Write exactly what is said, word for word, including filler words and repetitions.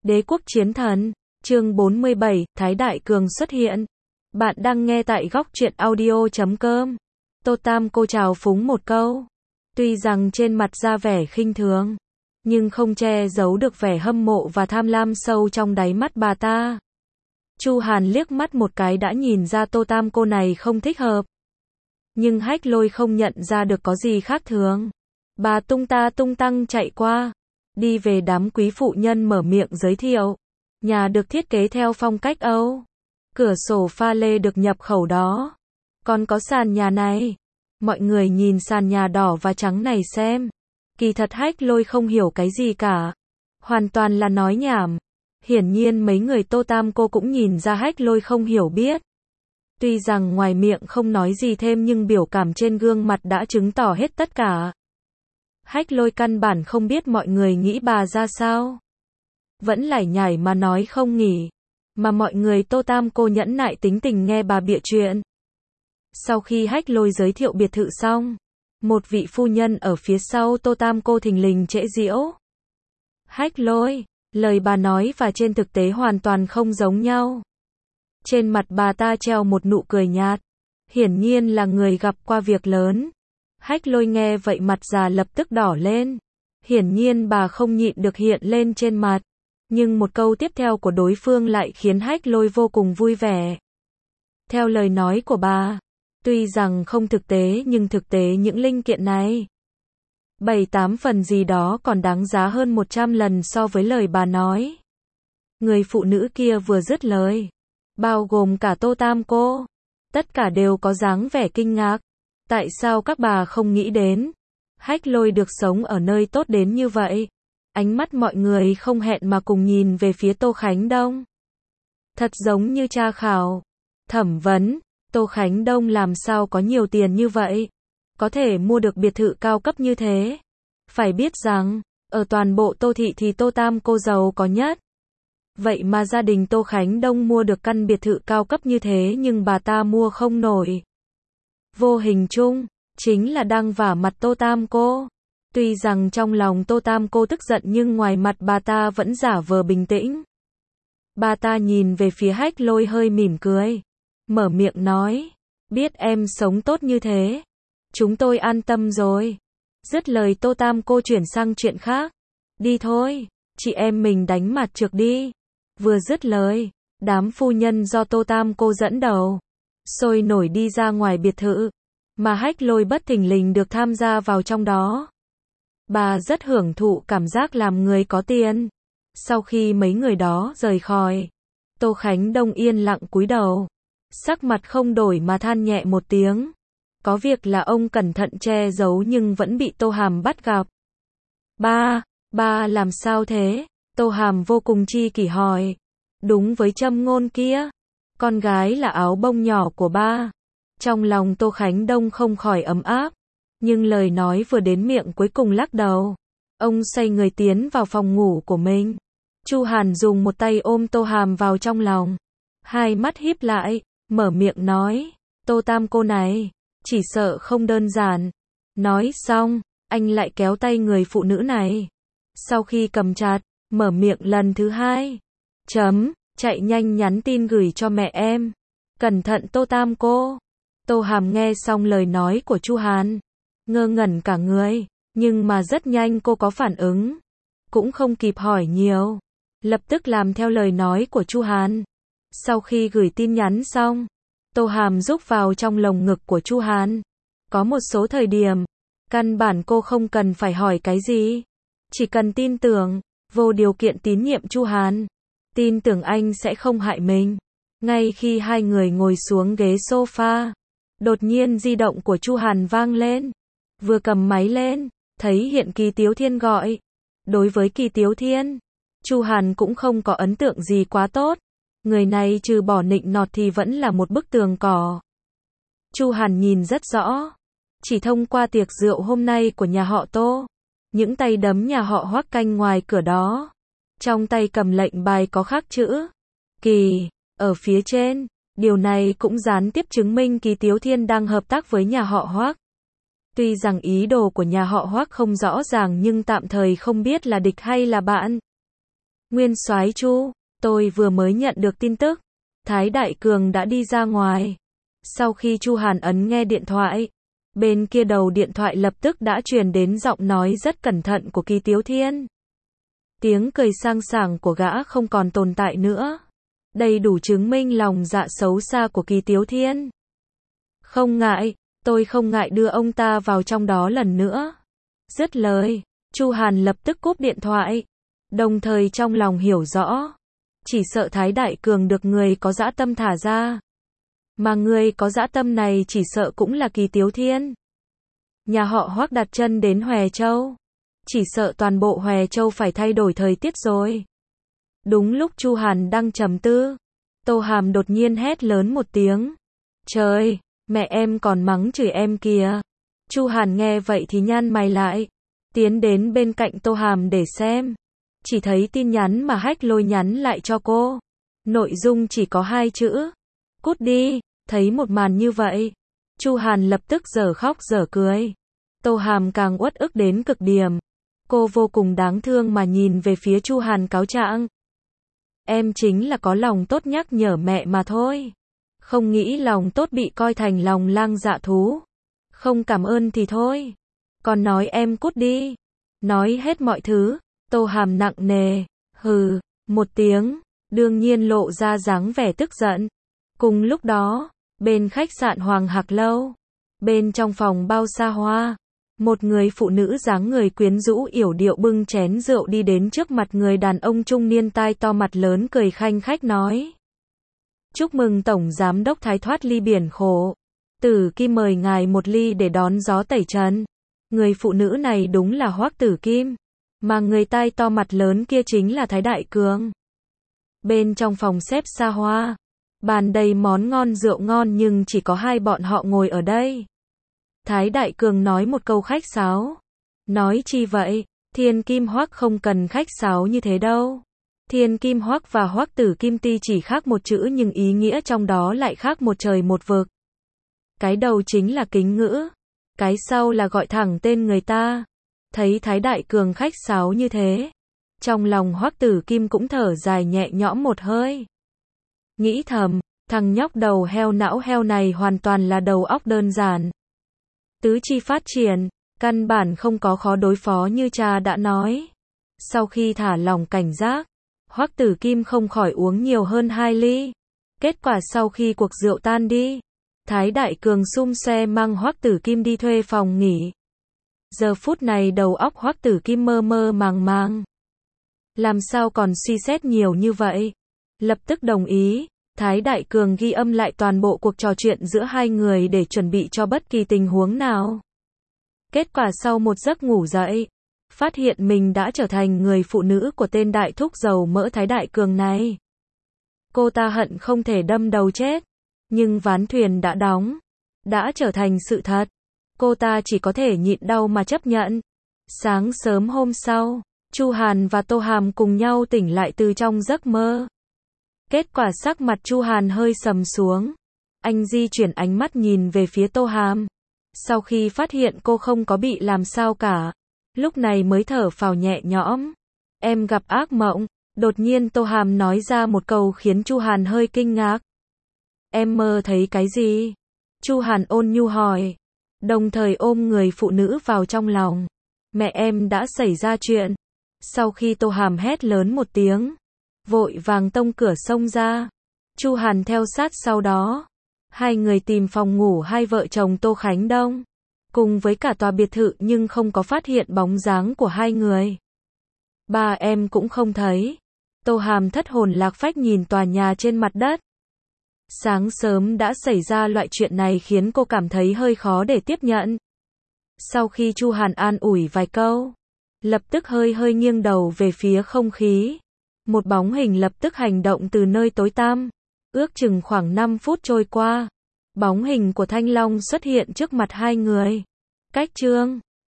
Đế quốc chiến thần, chương bốn mươi bảy, Thái Đại Cường xuất hiện. Bạn đang nghe tại góc truyện audio chấm com. Tô Tam cô chào phúng một câu. Tuy rằng trên mặt ra vẻ khinh thường, nhưng không che giấu được vẻ hâm mộ và tham lam sâu trong đáy mắt bà ta. Chu Hàn liếc mắt một cái đã nhìn ra Tô Tam cô này không thích hợp. Nhưng Hách Lôi không nhận ra được có gì khác thường. Bà tung ta tung tăng chạy qua, đi về đám quý phụ nhân mở miệng giới thiệu. Nhà được thiết kế theo phong cách Âu. Cửa sổ pha lê được nhập khẩu đó. Còn có sàn nhà này. Mọi người nhìn sàn nhà đỏ và trắng này xem. Kỳ thật Hách Lôi không hiểu cái gì cả. Hoàn toàn là nói nhảm. Hiển nhiên mấy người Tô Tam cô cũng nhìn ra Hách Lôi không hiểu biết. Tuy rằng ngoài miệng không nói gì thêm nhưng biểu cảm trên gương mặt đã chứng tỏ hết tất cả. Hách Lôi căn bản không biết mọi người nghĩ bà ra sao. Vẫn lải nhải mà nói không nghỉ. Mà mọi người Tô Tam cô nhẫn nại tính tình nghe bà bịa chuyện. Sau khi Hách Lôi giới thiệu biệt thự xong, một vị phu nhân ở phía sau Tô Tam cô thình lình trễ giễu. Hách Lôi, lời bà nói và trên thực tế hoàn toàn không giống nhau. Trên mặt bà ta treo một nụ cười nhạt. Hiển nhiên là người gặp qua việc lớn. Hách Lôi nghe vậy mặt già lập tức đỏ lên. Hiển nhiên bà không nhịn được hiện lên trên mặt. Nhưng một câu tiếp theo của đối phương lại khiến Hách Lôi vô cùng vui vẻ. Theo lời nói của bà, tuy rằng không thực tế nhưng thực tế những linh kiện này bảy tám phần gì đó còn đáng giá hơn một trăm lần so với lời bà nói. Người phụ nữ kia vừa dứt lời, bao gồm cả Tô Tam cô, tất cả đều có dáng vẻ kinh ngạc. Tại sao các bà không nghĩ đến Hách Lôi được sống ở nơi tốt đến như vậy? Ánh mắt mọi người không hẹn mà cùng nhìn về phía Tô Khánh Đông. Thật giống như tra khảo, thẩm vấn, Tô Khánh Đông làm sao có nhiều tiền như vậy? Có thể mua được biệt thự cao cấp như thế? Phải biết rằng, ở toàn bộ Tô Thị thì Tô Tam cô giàu có nhất. Vậy mà gia đình Tô Khánh Đông mua được căn biệt thự cao cấp như thế nhưng bà ta mua không nổi. Vô hình chung, chính là đang vả mặt Tô Tam cô. Tuy rằng trong lòng Tô Tam cô tức giận nhưng ngoài mặt bà ta vẫn giả vờ bình tĩnh. Bà ta nhìn về phía Hách Lôi hơi mỉm cười. Mở miệng nói, biết em sống tốt như thế. Chúng tôi an tâm rồi. Dứt lời Tô Tam cô chuyển sang chuyện khác. Đi thôi, chị em mình đánh mặt trược đi. Vừa dứt lời, đám phu nhân do Tô Tam cô dẫn đầu sôi nổi đi ra ngoài biệt thự. Mà Hách Lôi bất thình lình được tham gia vào trong đó. Bà rất hưởng thụ cảm giác làm người có tiền. Sau khi mấy người đó rời khỏi, Tô Khánh Đông yên lặng cúi đầu. Sắc mặt không đổi mà than nhẹ một tiếng. Có việc là ông cẩn thận che giấu nhưng vẫn bị Tô Hàm bắt gặp. Ba, ba làm sao thế? Tô Hàm vô cùng chi kỷ hỏi. Đúng với châm ngôn kia. Con gái là áo bông nhỏ của ba. Trong lòng Tô Khánh Đông không khỏi ấm áp. Nhưng lời nói vừa đến miệng cuối cùng lắc đầu. Ông xoay người tiến vào phòng ngủ của mình. Chu Hàn dùng một tay ôm Tô Hàm vào trong lòng. Hai mắt híp lại, mở miệng nói. Tô Tam cô này, chỉ sợ không đơn giản. Nói xong, anh lại kéo tay người phụ nữ này. Sau khi cầm chặt, mở miệng lần thứ hai. Chấm, chạy nhanh nhắn tin gửi cho mẹ em. Cẩn thận Tô Tam cô. Tô Hàm nghe xong lời nói của Chu Hàn. Ngơ ngẩn cả người, nhưng mà rất nhanh cô có phản ứng. Cũng không kịp hỏi nhiều. Lập tức làm theo lời nói của Chu Hàn. Sau khi gửi tin nhắn xong, Tô Hàm rúc vào trong lồng ngực của Chu Hàn. Có một số thời điểm, căn bản cô không cần phải hỏi cái gì. Chỉ cần tin tưởng, vô điều kiện tín nhiệm Chu Hàn. Tin tưởng anh sẽ không hại mình. Ngay khi hai người ngồi xuống ghế sofa, đột nhiên di động của Chu Hàn vang lên. Vừa cầm máy lên, thấy hiện Kỳ Tiếu Thiên gọi. Đối với Kỳ Tiếu Thiên, Chu Hàn cũng không có ấn tượng gì quá tốt. Người này trừ bỏ nịnh nọt thì vẫn là một bức tường cỏ. Chu Hàn nhìn rất rõ. Chỉ thông qua tiệc rượu hôm nay của nhà họ Tô, những tay đấm nhà họ Hoắc canh ngoài cửa đó. Trong tay cầm lệnh bài có khắc chữ Kỳ ở phía trên. Điều này cũng gián tiếp chứng minh Kỳ Tiếu Thiên đang hợp tác với nhà họ Hoắc. Tuy rằng ý đồ của nhà họ Hoắc không rõ ràng nhưng tạm thời không biết là địch hay là bạn. Nguyên soái Chu, tôi vừa mới nhận được tin tức, Thái Đại Cường đã đi ra ngoài. Sau khi Chu Hàn ấn nghe điện thoại, bên kia đầu điện thoại lập tức đã truyền đến giọng nói rất cẩn thận của Kỳ Tiếu Thiên. Tiếng cười sang sảng của gã không còn tồn tại nữa. Đây đủ chứng minh lòng dạ xấu xa của Kỳ Tiếu Thiên. Không ngại, tôi không ngại đưa ông ta vào trong đó lần nữa. Dứt lời, Chu Hàn lập tức cúp điện thoại, đồng thời trong lòng hiểu rõ, chỉ sợ Thái Đại Cường được người có dã tâm thả ra. Mà người có dã tâm này chỉ sợ cũng là Kỳ Tiếu Thiên. Nhà họ Hoắc đặt chân đến Hòe Châu, chỉ sợ toàn bộ Hòe Châu phải thay đổi thời tiết rồi. Đúng lúc Chu Hàn đang trầm tư, Tô Hàm đột nhiên hét lớn một tiếng. Trời, mẹ em còn mắng chửi em kìa. Chu Hàn nghe vậy thì nhăn mày lại, tiến đến bên cạnh Tô Hàm để xem. Chỉ thấy tin nhắn mà Hách Lôi nhắn lại cho cô. Nội dung chỉ có hai chữ. Cút đi. Thấy một màn như vậy, Chu Hàn lập tức dở khóc dở cười. Tô Hàm càng uất ức đến cực điểm. Cô vô cùng đáng thương mà nhìn về phía Chu Hàn cáo trạng. Em chính là có lòng tốt nhắc nhở mẹ mà thôi. Không nghĩ lòng tốt bị coi thành lòng lang dạ thú. Không cảm ơn thì thôi. Còn nói em cút đi. Nói hết mọi thứ, Tô Hàm nặng nề, hừ, một tiếng, đương nhiên lộ ra dáng vẻ tức giận. Cùng lúc đó, bên khách sạn Hoàng Hạc Lâu, bên trong phòng bao xa hoa, một người phụ nữ dáng người quyến rũ yểu điệu bưng chén rượu đi đến trước mặt người đàn ông trung niên tai to mặt lớn cười khanh khách nói. Chúc mừng Tổng Giám đốc Thái thoát ly biển khổ. Tử Kim mời ngài một ly để đón gió tẩy trần. Người phụ nữ này đúng là Hoắc Tử Kim, mà người tai to mặt lớn kia chính là Thái Đại Cường. Bên trong phòng xếp xa hoa, bàn đầy món ngon rượu ngon nhưng chỉ có hai bọn họ ngồi ở đây. Thái Đại Cường nói một câu khách sáo. Nói chi vậy, Thiên Kim Hoắc không cần khách sáo như thế đâu. Thiên Kim Hoắc và Hoắc Tử Kim tuy chỉ khác một chữ nhưng ý nghĩa trong đó lại khác một trời một vực. Cái đầu chính là kính ngữ, cái sau là gọi thẳng tên người ta. Thấy Thái Đại Cường khách sáo như thế, trong lòng Hoắc Tử Kim cũng thở dài nhẹ nhõm một hơi. Nghĩ thầm, thằng nhóc đầu heo não heo này hoàn toàn là đầu óc đơn giản. Tứ chi phát triển, căn bản không có khó đối phó như cha đã nói. Sau khi thả lòng cảnh giác, Hoắc Tử Kim không khỏi uống nhiều hơn hai ly. Kết quả sau khi cuộc rượu tan đi, Thái Đại Cường xum xe mang Hoắc Tử Kim đi thuê phòng nghỉ. Giờ phút này đầu óc Hoắc Tử Kim mơ mơ màng màng. Làm sao còn suy xét nhiều như vậy? Lập tức đồng ý, Thái Đại Cường ghi âm lại toàn bộ cuộc trò chuyện giữa hai người để chuẩn bị cho bất kỳ tình huống nào. Kết quả sau một giấc ngủ dậy, phát hiện mình đã trở thành người phụ nữ của tên đại thúc dầu mỡ Thái Đại Cường này. Cô ta hận không thể đâm đầu chết, nhưng ván thuyền đã đóng, đã trở thành sự thật. Cô ta chỉ có thể nhịn đau mà chấp nhận. Sáng sớm hôm sau, Chu Hàn và Tô Hàm cùng nhau tỉnh lại từ trong giấc mơ. Kết quả sắc mặt Chu Hàn hơi sầm xuống. Anh di chuyển ánh mắt nhìn về phía Tô Hàm. Sau khi phát hiện cô không có bị làm sao cả, lúc này mới thở phào nhẹ nhõm. Em gặp ác mộng. Đột nhiên Tô Hàm nói ra một câu khiến Chu Hàn hơi kinh ngạc. Em mơ thấy cái gì? Chu Hàn ôn nhu hỏi, đồng thời ôm người phụ nữ vào trong lòng. Mẹ em đã xảy ra chuyện. Sau khi Tô Hàm hét lớn một tiếng, vội vàng tông cửa xông ra. Chu Hàn theo sát sau đó. Hai người tìm phòng ngủ hai vợ chồng Tô Khánh Đông, cùng với cả tòa biệt thự nhưng không có phát hiện bóng dáng của hai người. Ba em cũng không thấy. Tô Hàm thất hồn lạc phách nhìn tòa nhà trên mặt đất. Sáng sớm đã xảy ra loại chuyện này khiến cô cảm thấy hơi khó để tiếp nhận. Sau khi Chu Hàn an ủi vài câu, lập tức hơi hơi nghiêng đầu về phía không khí. Một bóng hình lập tức hành động từ nơi tối tăm. Ước chừng khoảng năm phút trôi qua, bóng hình của Thanh Long xuất hiện trước mặt hai người. Cách Trương